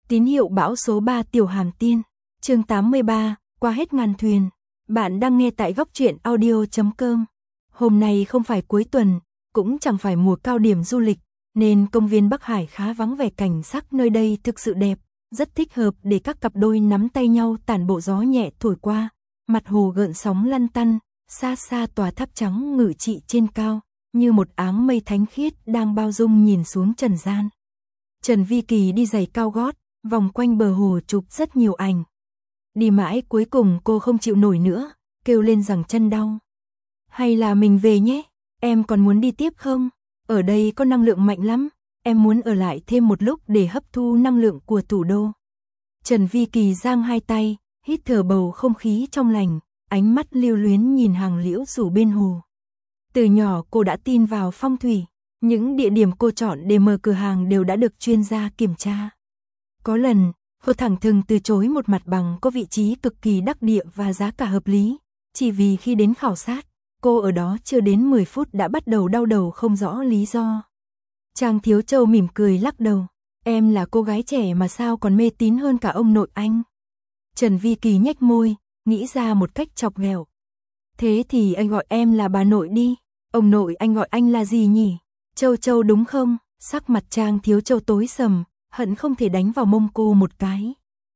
Tín hiệu bão số 3 Tiểu Hàm Tiên, chương 83, qua hết ngàn thuyền. Bạn đang nghe tại góc truyện audio.com. Hôm nay không phải cuối tuần, cũng chẳng phải mùa cao điểm du lịch, nên công viên Bắc Hải khá vắng vẻ, cảnh sắc nơi đây thực sự đẹp, rất thích hợp để các cặp đôi nắm tay nhau tản bộ, gió nhẹ thổi qua, mặt hồ gợn sóng lăn tăn, xa xa tòa tháp trắng ngự trị trên cao, như một áng mây thánh khiết đang bao dung nhìn xuống trần gian. Trần Vi Kỳ đi giày cao gót, vòng quanh bờ hồ chụp rất nhiều ảnh. Đi mãi cuối cùng cô không chịu nổi nữa, kêu lên rằng chân đau. Hay là mình về nhé, em còn muốn đi tiếp không? Ở đây có năng lượng mạnh lắm, em muốn ở lại thêm một lúc để hấp thu năng lượng của thủ đô. Trần Vi Kỳ giang hai tay, hít thở bầu không khí trong lành, ánh mắt lưu luyến nhìn hàng liễu rủ bên hồ. Từ nhỏ cô đã tin vào phong thủy, những địa điểm cô chọn để mở cửa hàng đều đã được chuyên gia kiểm tra. Có lần, cô thẳng thừng từ chối một mặt bằng có vị trí cực kỳ đắc địa và giá cả hợp lý, chỉ vì khi đến khảo sát, cô ở đó chưa đến 10 phút đã bắt đầu đau đầu không rõ lý do. Trang Thiếu Châu mỉm cười lắc đầu, em là cô gái trẻ mà sao còn mê tín hơn cả ông nội anh. Trần Vi Kỳ nhếch môi, nghĩ ra một cách chọc ghẹo. Thế thì anh gọi em là bà nội đi, ông nội anh gọi anh là gì nhỉ? Châu Châu đúng không? Sắc mặt Trang Thiếu Châu tối sầm, hận không thể đánh vào mông cô một cái.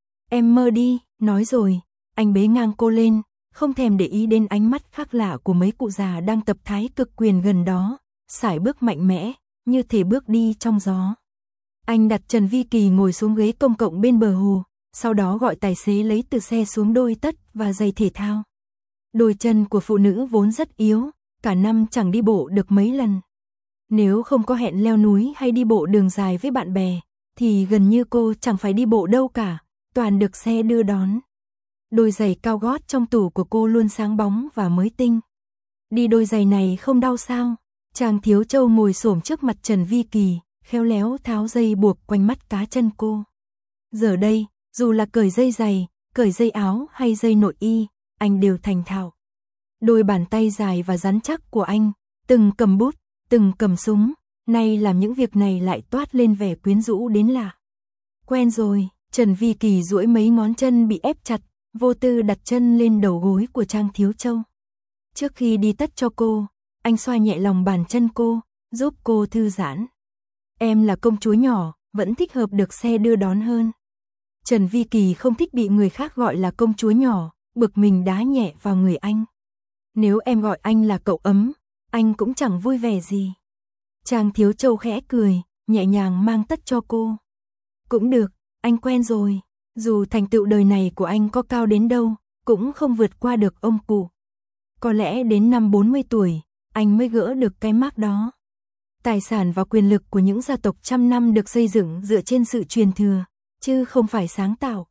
Em mơ đi, nói rồi, anh bế ngang cô lên, không thèm để ý đến ánh mắt khác lạ của mấy cụ già đang tập thái cực quyền gần đó, sải bước mạnh mẽ, như thể bước đi trong gió. Anh đặt Trần Vi Kỳ ngồi xuống ghế công cộng bên bờ hồ, sau đó gọi tài xế lấy từ xe xuống đôi tất và giày thể thao. Đôi chân của phụ nữ vốn rất yếu, cả năm chẳng đi bộ được mấy lần. Nếu không có hẹn leo núi hay đi bộ đường dài với bạn bè, thì gần như cô chẳng phải đi bộ đâu cả, toàn được xe đưa đón. Đôi giày cao gót trong tủ của cô luôn sáng bóng và mới tinh. Đi đôi giày này không đau sao? Trang Thiếu Châu ngồi xổm trước mặt Trần Vi Kỳ, khéo léo tháo dây buộc quanh mắt cá chân cô. Giờ đây, dù là cởi dây giày, cởi dây áo hay dây nội y, anh đều thành thạo. Đôi bàn tay dài và rắn chắc của anh, từng cầm bút, từng cầm súng, nay làm những việc này lại toát lên vẻ quyến rũ đến lạ. Quen rồi, Trần Vi Kỳ duỗi mấy ngón chân bị ép chặt, vô tư đặt chân lên đầu gối của Trang Thiếu Châu. Trước khi đi tất cho cô, anh xoa nhẹ lòng bàn chân cô, giúp cô thư giãn. Em là công chúa nhỏ, vẫn thích hợp được xe đưa đón hơn. Trần Vi Kỳ không thích bị người khác gọi là công chúa nhỏ, bực mình đá nhẹ vào người anh. Nếu em gọi anh là cậu ấm, anh cũng chẳng vui vẻ gì. Trang Thiếu Châu khẽ cười, nhẹ nhàng mang tất cho cô. Cũng được, anh quen rồi, dù thành tựu đời này của anh có cao đến đâu, cũng không vượt qua được ông cụ. Có lẽ đến năm 40 tuổi, anh mới gỡ được cái mác đó. Tài sản và quyền lực của những gia tộc trăm năm được xây dựng dựa trên sự truyền thừa, chứ không phải sáng tạo.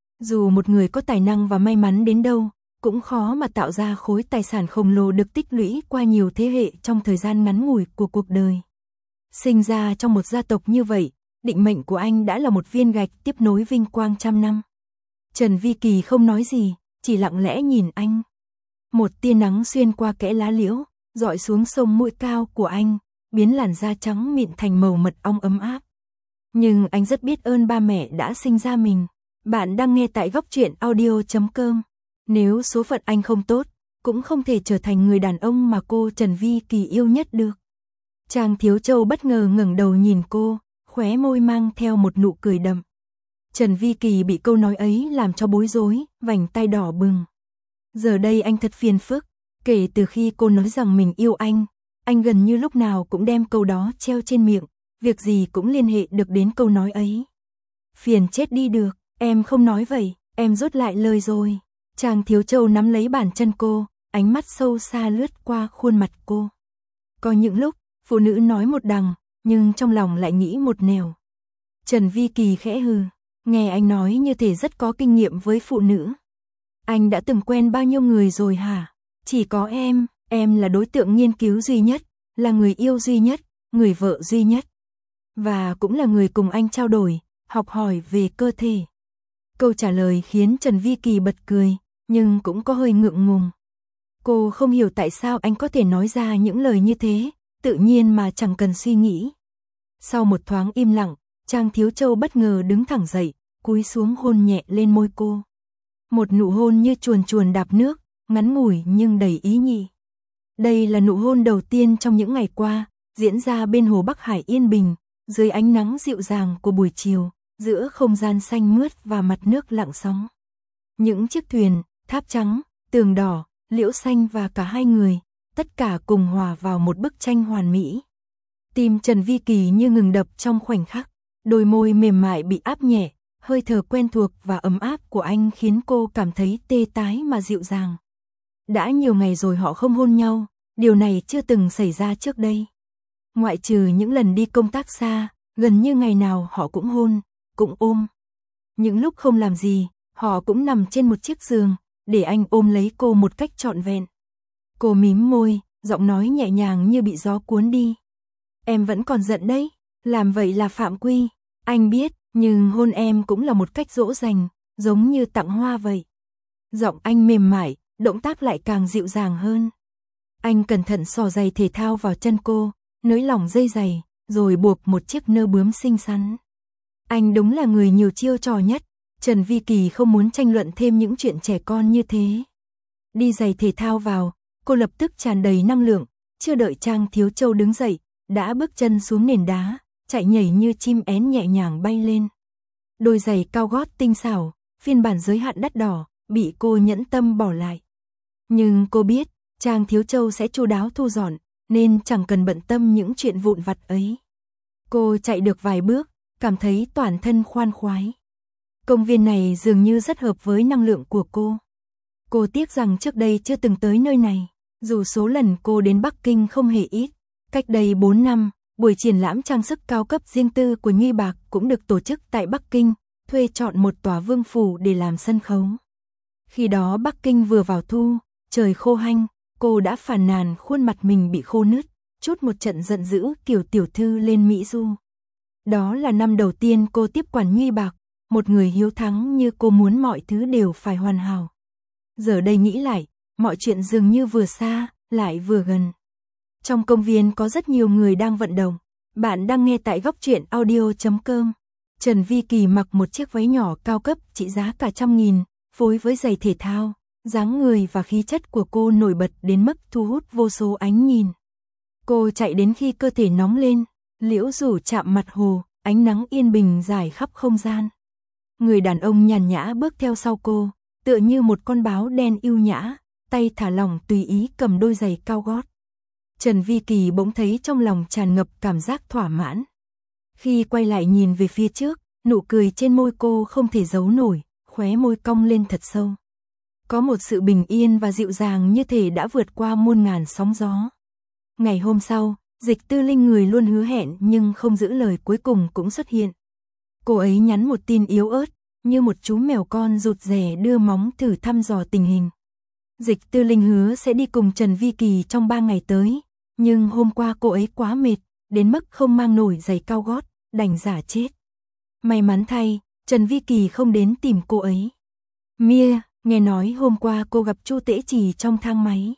Dù một người có tài năng và may mắn đến đâu, cũng khó mà tạo ra khối tài sản khổng lồ được tích lũy qua nhiều thế hệ trong thời gian ngắn ngủi của cuộc đời. Sinh ra trong một gia tộc như vậy, định mệnh của anh đã là một viên gạch tiếp nối vinh quang trăm năm. Trần Vi Kỳ không nói gì, chỉ lặng lẽ nhìn anh. Một tia nắng xuyên qua kẽ lá liễu, rọi xuống sông mũi cao của anh, biến làn da trắng mịn thành màu mật ong ấm áp. Nhưng anh rất biết ơn ba mẹ đã sinh ra mình. Bạn đang nghe tại góc truyện audio.com. Nếu số phận anh không tốt, cũng không thể trở thành người đàn ông mà cô Trần Vi Kỳ yêu nhất được. Trang Thiếu Châu bất ngờ ngẩng đầu nhìn cô, khóe môi mang theo một nụ cười đậm. Trần Vi Kỳ bị câu nói ấy làm cho bối rối, vành tay đỏ bừng. Giờ đây anh thật phiền phức, kể từ khi cô nói rằng mình yêu anh gần như lúc nào cũng đem câu đó treo trên miệng, việc gì cũng liên hệ được đến câu nói ấy. Phiền chết đi được, em không nói vậy, em rút lại lời rồi. Trang Thiếu Châu nắm lấy bàn chân cô, ánh mắt sâu xa lướt qua khuôn mặt cô. Có những lúc, phụ nữ nói một đằng, nhưng trong lòng lại nghĩ một nẻo. Trần Vi Kỳ khẽ hừ, nghe anh nói như thể rất có kinh nghiệm với phụ nữ. Anh đã từng quen bao nhiêu người rồi hả? Chỉ có em là đối tượng nghiên cứu duy nhất, là người yêu duy nhất, người vợ duy nhất. Và cũng là người cùng anh trao đổi, học hỏi về cơ thể. Câu trả lời khiến Trần Vi Kỳ bật cười, nhưng cũng có hơi ngượng ngùng. Cô không hiểu tại sao anh có thể nói ra những lời như thế, tự nhiên mà chẳng cần suy nghĩ. Sau một thoáng im lặng, Trang Thiếu Châu bất ngờ đứng thẳng dậy, cúi xuống hôn nhẹ lên môi cô. Một nụ hôn như chuồn chuồn đạp nước, ngắn ngủi nhưng đầy ý nhị. Đây là nụ hôn đầu tiên trong những ngày qua, diễn ra bên hồ Bắc Hải yên bình, dưới ánh nắng dịu dàng của buổi chiều, giữa không gian xanh mướt và mặt nước lặng sóng. Những chiếc thuyền, tháp trắng, tường đỏ, liễu xanh và cả hai người, tất cả cùng hòa vào một bức tranh hoàn mỹ. Tim Trần Vi Kỳ như ngừng đập trong khoảnh khắc, đôi môi mềm mại bị áp nhẹ, hơi thở quen thuộc và ấm áp của anh khiến cô cảm thấy tê tái mà dịu dàng. Đã nhiều ngày rồi họ không hôn nhau, điều này chưa từng xảy ra trước đây. Ngoại trừ những lần đi công tác xa, gần như ngày nào họ cũng hôn, cũng ôm. Những lúc không làm gì, họ cũng nằm trên một chiếc giường, để anh ôm lấy cô một cách trọn vẹn. Cô mím môi, giọng nói nhẹ nhàng như bị gió cuốn đi. Em vẫn còn giận đấy, làm vậy là phạm quy, anh biết, nhưng hôn em cũng là một cách dỗ dành, giống như tặng hoa vậy. Giọng anh mềm mại, động tác lại càng dịu dàng hơn. Anh cẩn thận xỏ giày thể thao vào chân cô, nới lỏng dây giày, rồi buộc một chiếc nơ bướm xinh xắn. Anh đúng là người nhiều chiêu trò nhất, Trần Vi Kỳ không muốn tranh luận thêm những chuyện trẻ con như thế. Đi giày thể thao vào, cô lập tức tràn đầy năng lượng, chưa đợi Trang Thiếu Châu đứng dậy, đã bước chân xuống nền đá, chạy nhảy như chim én nhẹ nhàng bay lên. Đôi giày cao gót tinh xảo, phiên bản giới hạn đắt đỏ, bị cô nhẫn tâm bỏ lại. Nhưng cô biết, Trang Thiếu Châu sẽ chu đáo thu dọn, nên chẳng cần bận tâm những chuyện vụn vặt ấy. Cô chạy được vài bước, cảm thấy toàn thân khoan khoái. Công viên này dường như rất hợp với năng lượng của cô. Cô tiếc rằng trước đây chưa từng tới nơi này, dù số lần cô đến Bắc Kinh không hề ít. Cách đây 4 năm, buổi triển lãm trang sức cao cấp riêng tư của Nhuy Bạc cũng được tổ chức tại Bắc Kinh, thuê chọn một tòa vương phủ để làm sân khấu. Khi đó Bắc Kinh vừa vào thu, trời khô hanh, cô đã phàn nàn khuôn mặt mình bị khô nứt, chút một trận giận dữ kiểu tiểu thư lên Mỹ Du. Đó là năm đầu tiên cô tiếp quản Nhuy Bạc, một người hiếu thắng như cô muốn mọi thứ đều phải hoàn hảo. Giờ đây nghĩ lại, mọi chuyện dường như vừa xa, lại vừa gần. Trong công viên có rất nhiều người đang vận động. Bạn đang nghe tại Góc Truyện Audio.com. Trần Vi Kỳ mặc một chiếc váy nhỏ cao cấp trị giá cả 100.000, phối với giày thể thao, dáng người và khí chất của cô nổi bật đến mức thu hút vô số ánh nhìn. Cô chạy đến khi cơ thể nóng lên, liễu rủ chạm mặt hồ, ánh nắng yên bình rải khắp không gian. Người đàn ông nhàn nhã bước theo sau cô, tựa như một con báo đen yêu nhã, tay thả lỏng tùy ý cầm đôi giày cao gót. Trần Vi Kỳ bỗng thấy trong lòng tràn ngập cảm giác thỏa mãn. Khi quay lại nhìn về phía trước, nụ cười trên môi cô không thể giấu nổi, khóe môi cong lên thật sâu. Có một sự bình yên và dịu dàng như thể đã vượt qua muôn ngàn sóng gió. Ngày hôm sau, Dịch Tư Linh người luôn hứa hẹn nhưng không giữ lời cuối cùng cũng xuất hiện. Cô ấy nhắn một tin yếu ớt, như một chú mèo con rụt rè đưa móng thử thăm dò tình hình. Dịch Tư Linh hứa sẽ đi cùng Trần Vi Kỳ trong 3 ngày tới, nhưng hôm qua cô ấy quá mệt, đến mức không mang nổi giày cao gót, đành giả chết. May mắn thay, Trần Vi Kỳ không đến tìm cô ấy. Mia, nghe nói hôm qua cô gặp Chu Tễ Trì trong thang máy.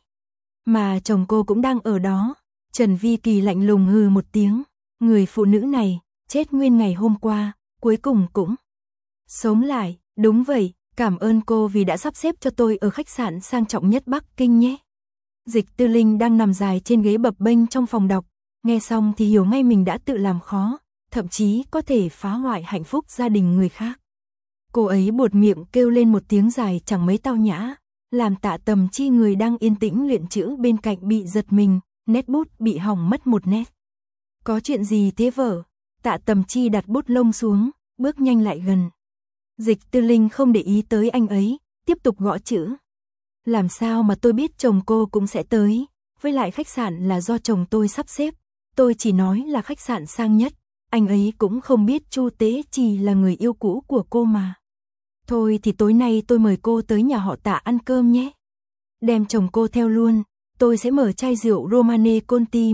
Mà chồng cô cũng đang ở đó. Trần Vi Kỳ lạnh lùng hừ một tiếng. Người phụ nữ này, chết nguyên ngày hôm qua, cuối cùng cũng sống lại. Đúng vậy, cảm ơn cô vì đã sắp xếp cho tôi ở khách sạn sang trọng nhất Bắc Kinh nhé. Dịch Tư Linh đang nằm dài trên ghế bập bênh trong phòng đọc. Nghe xong thì hiểu ngay mình đã tự làm khó, thậm chí có thể phá hoại hạnh phúc gia đình người khác. Cô ấy buột miệng kêu lên một tiếng dài chẳng mấy tao nhã, làm Tạ Tầm Chi người đang yên tĩnh luyện chữ bên cạnh bị giật mình, nét bút bị hỏng mất một nét. Có chuyện gì thế vợ? Tạ Tầm Chi đặt bút lông xuống, bước nhanh lại gần. Dịch Tư Linh không để ý tới anh ấy, tiếp tục gõ chữ. Làm sao mà tôi biết chồng cô cũng sẽ tới, với lại khách sạn là do chồng tôi sắp xếp, tôi chỉ nói là khách sạn sang nhất, anh ấy cũng không biết Chu Tế Trì là người yêu cũ của cô mà. Thôi thì tối nay tôi mời cô tới nhà họ Tạ ăn cơm nhé. Đem chồng cô theo luôn, tôi sẽ mở chai rượu Romane Conti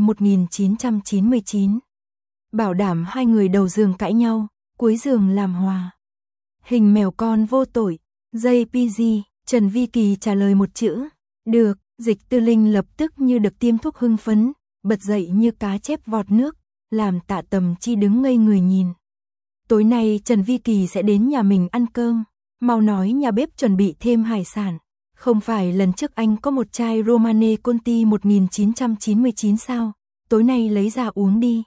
1999. Bảo đảm hai người đầu giường cãi nhau, cuối giường làm hòa. Hình mèo con vô tội, JPG, Trần Vi Kỳ trả lời một chữ. Được, Dịch Tư Linh lập tức như được tiêm thuốc hưng phấn, bật dậy như cá chép vọt nước, làm Tạ Tầm Chi đứng ngây người nhìn. tối nay Trần Vi Kỳ sẽ đến nhà mình ăn cơm, mau nói nhà bếp chuẩn bị thêm hải sản. Không phải lần trước anh có một chai Romane Conti 1999 sao, tối nay lấy ra uống đi.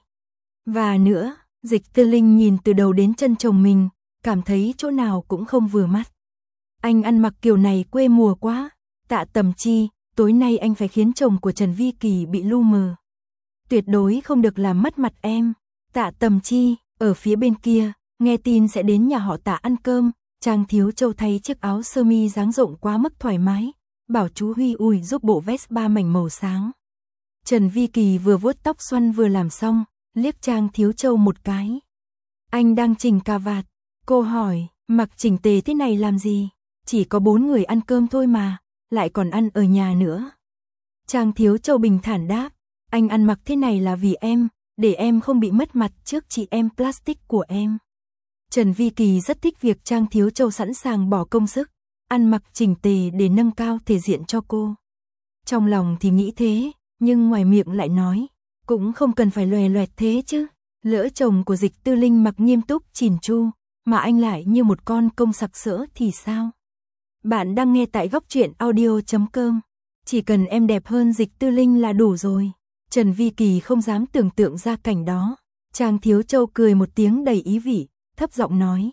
Và nữa, Dịch Tư Linh nhìn từ đầu đến chân chồng mình, cảm thấy chỗ nào cũng không vừa mắt. Anh ăn mặc kiểu này quê mùa quá. Tạ Tầm Chi, tối nay anh phải khiến chồng của Trần Vi Kỳ bị lu mờ. Tuyệt đối không được làm mất mặt em. Tạ Tầm Chi, ở phía bên kia, nghe tin sẽ đến nhà họ Tạ ăn cơm, Trang Thiếu Châu thay chiếc áo sơ mi dáng rộng quá mức thoải mái, bảo chú Huy ủi giúp bộ vest 3 mảnh màu sáng. Trần Vi Kỳ vừa vuốt tóc xoăn vừa làm xong, liếc Trang Thiếu Châu một cái. Anh đang chỉnh cà vạt. Cô hỏi, mặc chỉnh tề thế này làm gì? Chỉ có 4 người ăn cơm thôi mà, lại còn ăn ở nhà nữa. Trang Thiếu Châu bình thản đáp, anh ăn mặc thế này là vì em, để em không bị mất mặt trước chị em plastic của em. Trần Vi Kỳ rất thích việc Trang Thiếu Châu sẵn sàng bỏ công sức, ăn mặc chỉnh tề để nâng cao thể diện cho cô. Trong lòng thì nghĩ thế, nhưng ngoài miệng lại nói, cũng không cần phải lòe loẹt thế chứ. Lỡ chồng của Dịch Tư Linh mặc nghiêm túc chỉn chu, mà anh lại như một con công sặc sỡ thì sao? Bạn đang nghe tại góc truyện audio.com. Chỉ cần em đẹp hơn Dịch Tư Linh là đủ rồi. Trần Vi Kỳ không dám tưởng tượng ra cảnh đó. Trang Thiếu Châu cười một tiếng đầy ý vị, thấp giọng nói.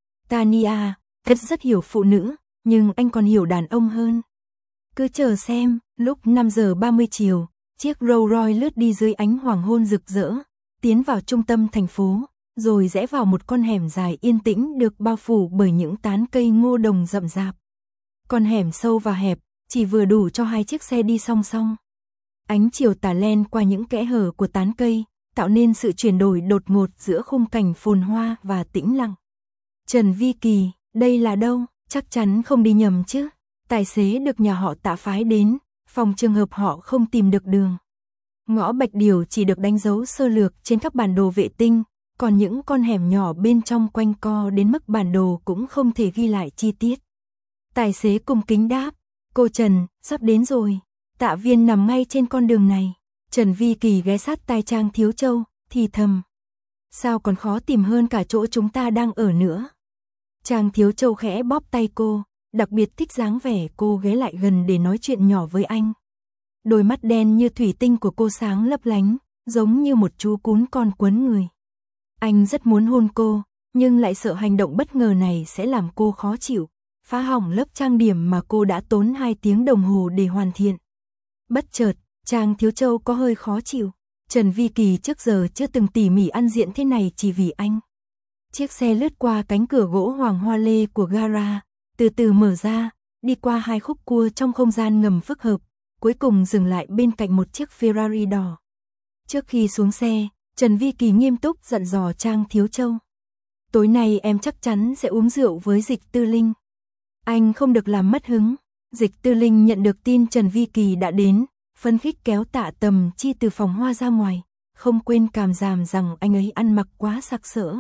Tania, thật rất hiểu phụ nữ, nhưng anh còn hiểu đàn ông hơn. Cứ chờ xem, lúc 5 giờ 30 chiều, chiếc Rolls Royce lướt đi dưới ánh hoàng hôn rực rỡ, tiến vào trung tâm thành phố, rồi rẽ vào một con hẻm dài yên tĩnh được bao phủ bởi những tán cây ngô đồng rậm rạp. Con hẻm sâu và hẹp, chỉ vừa đủ cho 2 chiếc xe đi song song. Ánh chiều tà len qua những kẽ hở của tán cây, tạo nên sự chuyển đổi đột ngột giữa khung cảnh phồn hoa và tĩnh lặng. Trần Vi Kỳ, đây là đâu? Chắc chắn không đi nhầm chứ. Tài xế được nhà họ Tạ phái đến, phòng trường hợp họ không tìm được đường. Ngõ Bạch Điều chỉ được đánh dấu sơ lược trên các bản đồ vệ tinh, còn những con hẻm nhỏ bên trong quanh co đến mức bản đồ cũng không thể ghi lại chi tiết. Tài xế cung kính đáp, cô Trần, sắp đến rồi. Tạ Viên nằm ngay trên con đường này. Trần Vi Kỳ ghé sát tai Trang Thiếu Châu, thì thầm. Sao còn khó tìm hơn cả chỗ chúng ta đang ở nữa. Trang Thiếu Châu khẽ bóp tay cô, đặc biệt thích dáng vẻ cô ghé lại gần để nói chuyện nhỏ với anh. Đôi mắt đen như thủy tinh của cô sáng lấp lánh, giống như một chú cún con quấn người. Anh rất muốn hôn cô, nhưng lại sợ hành động bất ngờ này sẽ làm cô khó chịu, phá hỏng lớp trang điểm mà cô đã tốn 2 tiếng đồng hồ để hoàn thiện. Bất chợt, Trang Thiếu Châu có hơi khó chịu. Trần Vi Kỳ trước giờ chưa từng tỉ mỉ ăn diện thế này chỉ vì anh. Chiếc xe lướt qua cánh cửa gỗ hoàng hoa lê của gara, từ từ mở ra, đi qua 2 khúc cua trong không gian ngầm phức hợp, cuối cùng dừng lại bên cạnh một chiếc Ferrari đỏ. Trước khi xuống xe, Trần Vi Kỳ nghiêm túc dặn dò Trang Thiếu Châu. Tối nay em chắc chắn sẽ uống rượu với Dịch Tư Linh. Anh không được làm mất hứng. Dịch Tư Linh nhận được tin Trần Vi Kỳ đã đến, phấn khích kéo Tạ Tầm Chi từ phòng hoa ra ngoài, không quên cảm giảm rằng anh ấy ăn mặc quá sặc sỡ.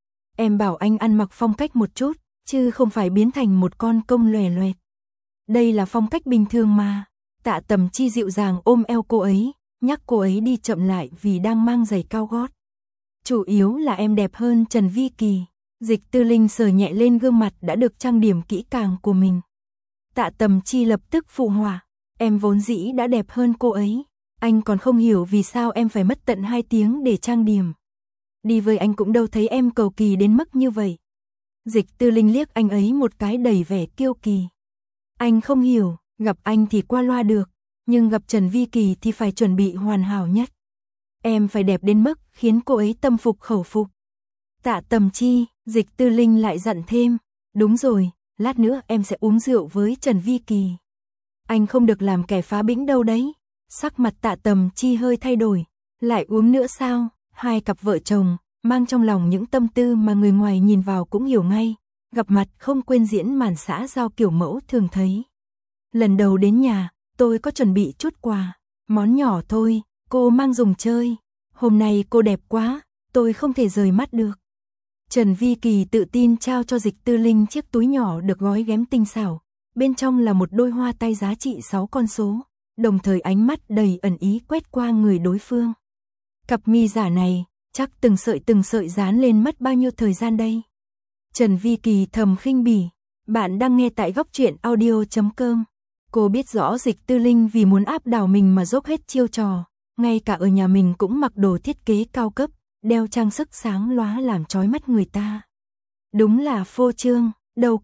Em bảo anh ăn mặc phong cách một chút, chứ không phải biến thành một con công lòe loẹt. Đây là phong cách bình thường mà. Tạ Tầm Chi dịu dàng ôm eo cô ấy, nhắc cô ấy đi chậm lại vì đang mang giày cao gót. Chủ yếu là em đẹp hơn Trần Vi Kỳ. Dịch Tư Linh sờ nhẹ lên gương mặt đã được trang điểm kỹ càng của mình. Tạ Tầm Chi lập tức phụ họa, em vốn dĩ đã đẹp hơn cô ấy. Anh còn không hiểu vì sao em phải mất tận 2 tiếng để trang điểm. Đi với anh cũng đâu thấy em cầu kỳ đến mức như vậy. Dịch Tư Linh liếc anh ấy một cái đầy vẻ kiêu kỳ. Anh không hiểu, gặp anh thì qua loa được, nhưng gặp Trần Vi Kỳ thì phải chuẩn bị hoàn hảo nhất. Em phải đẹp đến mức khiến cô ấy tâm phục khẩu phục. Tạ Tầm Chi, Dịch Tư Linh lại dặn thêm, đúng rồi, lát nữa em sẽ uống rượu với Trần Vi Kỳ. Anh không được làm kẻ phá bĩnh đâu đấy. Sắc mặt Tạ Tầm Chi hơi thay đổi, lại uống nữa sao? Hai cặp vợ chồng, mang trong lòng những tâm tư mà người ngoài nhìn vào cũng hiểu ngay, gặp mặt không quên diễn màn xã giao kiểu mẫu thường thấy. Lần đầu đến nhà, tôi có chuẩn bị chút quà, món nhỏ thôi, cô mang dùng chơi. Hôm nay cô đẹp quá, tôi không thể rời mắt được. Trần Vi Kỳ tự tin trao cho Dịch Tư Linh chiếc túi nhỏ được gói ghém tinh xảo, bên trong là một đôi hoa tay giá trị 6 con số, đồng thời ánh mắt đầy ẩn ý quét qua người đối phương. Cặp mi giả này, chắc từng sợi dán lên mất bao nhiêu thời gian đây. Trần Vi Kỳ thầm khinh bỉ. Bạn đang nghe tại góc truyện audio.com. Cô biết rõ Dịch Tư Linh vì muốn áp đảo mình mà dốc hết chiêu trò, ngay cả ở nhà mình cũng mặc đồ thiết kế cao cấp, đeo trang sức sáng lóa làm chói mắt người ta. Đúng là phô trương, đâu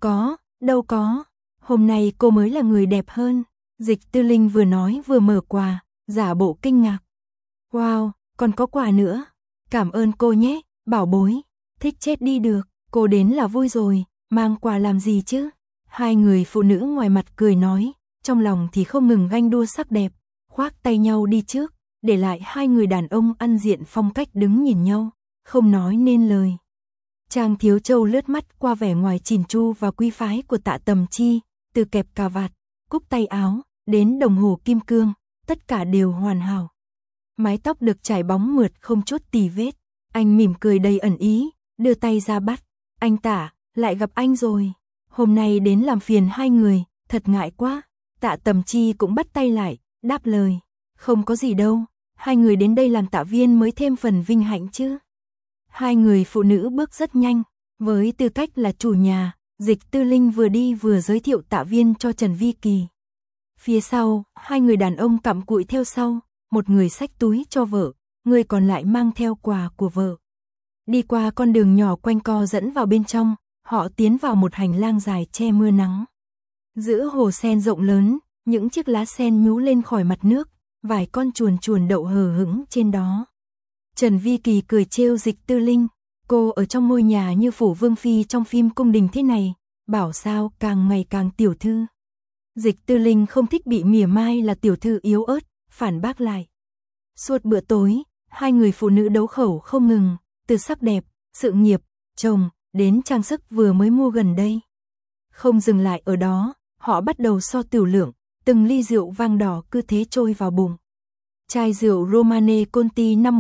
có, hôm nay cô mới là người đẹp hơn. Dịch Tư Linh vừa nói vừa mở quà, giả bộ kinh ngạc. Wow, còn có quà nữa, cảm ơn cô nhé, bảo bối, thích chết đi được, cô đến là vui rồi, mang quà làm gì chứ? Hai người phụ nữ ngoài mặt cười nói, trong lòng thì không ngừng ganh đua sắc đẹp, khoác tay nhau đi trước, để lại hai người đàn ông ăn diện phong cách đứng nhìn nhau, không nói nên lời. Trang Thiếu Châu lướt mắt qua vẻ ngoài chỉn chu và quý phái của Tạ Tầm Chi, từ kẹp cà vạt, cúc tay áo, đến đồng hồ kim cương, tất cả đều hoàn hảo. Mái tóc được trải bóng mượt không chút tì vết, anh mỉm cười đầy ẩn ý, đưa tay ra bắt. Anh Tạ, lại gặp anh rồi, hôm nay đến làm phiền hai người, thật ngại quá. Tạ Tầm Chi cũng bắt tay lại, đáp lời, không có gì đâu, hai người đến đây làm tạ viên mới thêm phần vinh hạnh chứ. Hai người phụ nữ bước rất nhanh, với tư cách là chủ nhà, Dịch Tư Linh vừa đi vừa giới thiệu tạ viên cho Trần Vi Kỳ. Phía sau, hai người đàn ông cặm cụi theo sau, một người xách túi cho vợ, người còn lại mang theo quà của vợ. Đi qua con đường nhỏ quanh co dẫn vào bên trong, họ tiến vào một hành lang dài che mưa nắng. Giữa hồ sen rộng lớn, những chiếc lá sen nhú lên khỏi mặt nước, vài con chuồn đậu hờ hững trên đó. Trần Vi Kỳ cười trêu Dịch Tư Linh, cô ở trong ngôi nhà như phủ vương phi trong phim cung đình thế này, bảo sao càng ngày càng tiểu thư. Dịch Tư Linh không thích bị mỉa mai là tiểu thư yếu ớt, phản bác lại. Suốt bữa tối, hai người phụ nữ đấu khẩu không ngừng, từ sắc đẹp, sự nghiệp, chồng, đến trang sức vừa mới mua gần đây. Không dừng lại ở đó, họ bắt đầu so tiểu lượng, từng ly rượu vang đỏ cứ thế trôi vào bụng. Chai rượu Romane Conti năm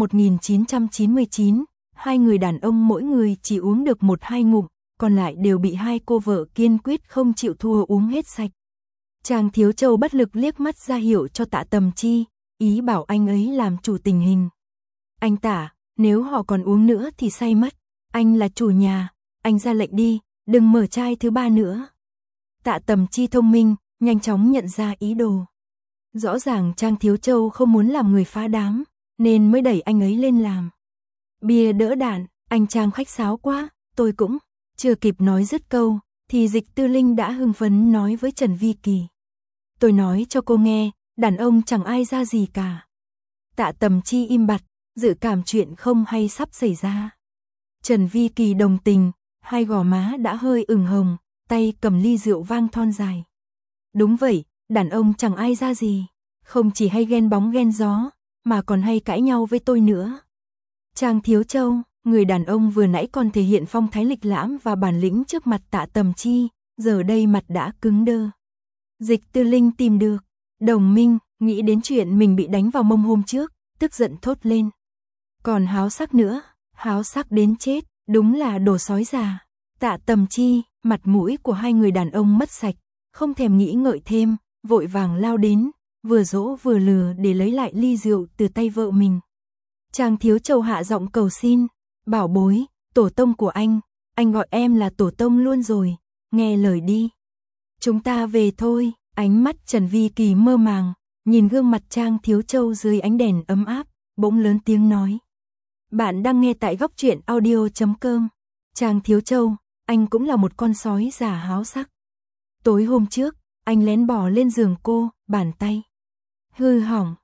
1999, hai người đàn ông mỗi người chỉ uống được 1-2 ngụm, còn lại đều bị hai cô vợ kiên quyết không chịu thua uống hết sạch. Trang Thiếu Châu bất lực liếc mắt ra hiệu cho Tạ Tầm Chi, ý bảo anh ấy làm chủ tình hình. Anh Tạ, nếu họ còn uống nữa thì say mất, anh là chủ nhà, anh ra lệnh đi, đừng mở chai thứ ba nữa. Tạ Tầm Chi thông minh, nhanh chóng nhận ra ý đồ. Rõ ràng Trang Thiếu Châu không muốn làm người phá đám, nên mới đẩy anh ấy lên làm. Bia đỡ đạn, anh Trang khách sáo quá, tôi cũng chưa kịp nói dứt câu, thì Dịch Tư Linh đã hưng phấn nói với Trần Vi Kỳ. Tôi nói cho cô nghe, đàn ông chẳng ai ra gì cả. Tạ Tầm Chi im bặt, dự cảm chuyện không hay sắp xảy ra. Trần Vi Kỳ đồng tình, hai gò má đã hơi ửng hồng, tay cầm ly rượu vang thon dài. Đúng vậy, đàn ông chẳng ai ra gì, không chỉ hay ghen bóng ghen gió, mà còn hay cãi nhau với tôi nữa. Trang Thiếu Châu, người đàn ông vừa nãy còn thể hiện phong thái lịch lãm và bản lĩnh trước mặt Tạ Tầm Chi, giờ đây mặt đã cứng đơ. Dịch Tư Linh tìm được đồng minh, nghĩ đến chuyện mình bị đánh vào mông hôm trước, tức giận thốt lên. Còn háo sắc nữa, háo sắc đến chết, đúng là đồ sói già. Tạ Tầm Chi, mặt mũi của hai người đàn ông mất sạch, không thèm nghĩ ngợi thêm, vội vàng lao đến, vừa dỗ vừa lừa để lấy lại ly rượu từ tay vợ mình. Trang Thiếu Châu hạ giọng cầu xin, bảo bối, tổ tông của anh gọi em là tổ tông luôn rồi, nghe lời đi. Chúng ta về thôi, ánh mắt Trần Vi Kỳ mơ màng, nhìn gương mặt Trang Thiếu Châu dưới ánh đèn ấm áp, bỗng lớn tiếng nói. Bạn đang nghe tại góc truyện audio.com. Trang Thiếu Châu, anh cũng là một con sói già háo sắc. Tối hôm trước, anh lén bỏ lên giường cô, bàn tay hư hỏng,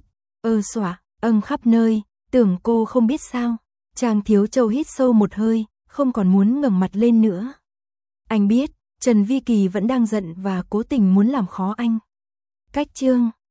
xõa, khắp nơi, tưởng cô không biết sao. Trang Thiếu Châu hít sâu một hơi, không còn muốn ngẩng mặt lên nữa. Anh biết, Trần Vi Kỳ vẫn đang giận và cố tình muốn làm khó anh. Cách chương